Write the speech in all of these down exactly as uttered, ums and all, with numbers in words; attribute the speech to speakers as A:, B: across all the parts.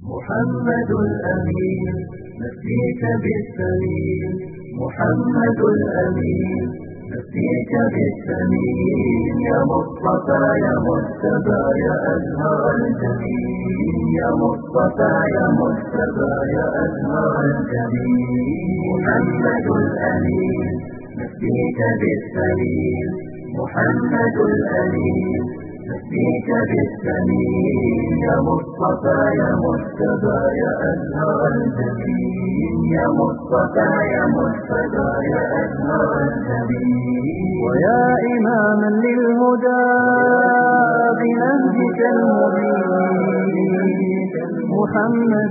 A: محمد الأمين نفديك بالثمين، محمد الأمين نفديك بالثمين، يا مصطفى يا مجتبى يا أزهر الجميل، يا مصطفى يا مجتبى يا أزهر الجميل. محمد الأمين نفديك بالثمين، محمد الأمين نفديك بالثمين، يا مصطفى يا مجتبى يا أزهر الجميل، يا مصطفى يا مجتبى يا أزهر الجميل.
B: ويا إماما للهدى بنهجك المبين، محمد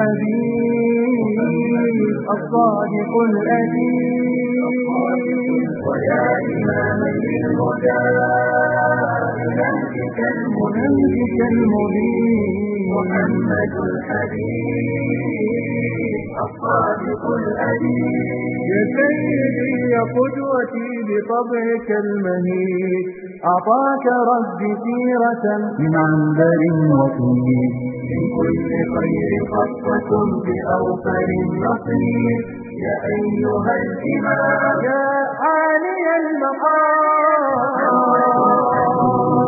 B: الحبيب الصادق الأديب.
A: ويا إماما للهدى بنهجك المبين، محمد الحبيب الصادق الأديب.
B: يا سيدي يا قدوتي بطبعك المهيب، أعطاك ربي سيرة من عنبر وطيب،
A: من كل خير خصكم بأوفر النصيب. يا أيها الإمام
B: يا عالي المقام،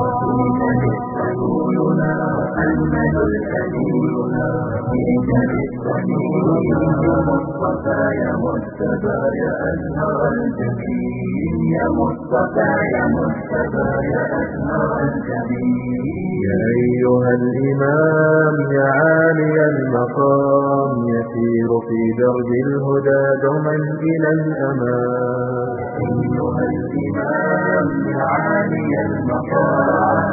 A: رسولنا محمد الأميننا فيك بالصميم، يا مصطفى يا مجتبى يا أزهر الجميل، يا مصطفى يا مجتبى يا أزهر الجميل.
B: يا أيها الإمام يا عالي المقام، يسير في درب الهدى دوما إلى الأمام.
A: أيها الإمام يا عالي المقام،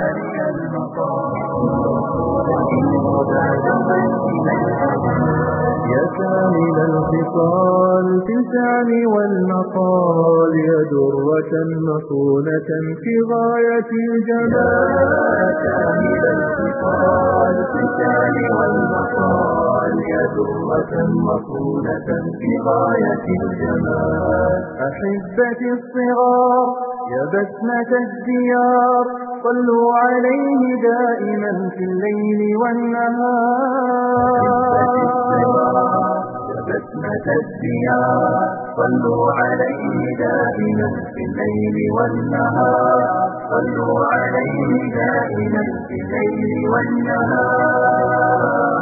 B: يا كامل الخصال في اللسان والمقال، يا درة مصونة في غاية الجمال.
A: يا كامل الخصال في اللسان والمقال، يا درة مصونة في غاية الجمال.
B: أحبتي الصغار يا بسمة الديار، صلوا عليه دائما في الليل والنهار.
A: يا بسمة الديار صلوا عليه دائما في الليل والنهار، صلوا عليه دائما في الليل والنهار.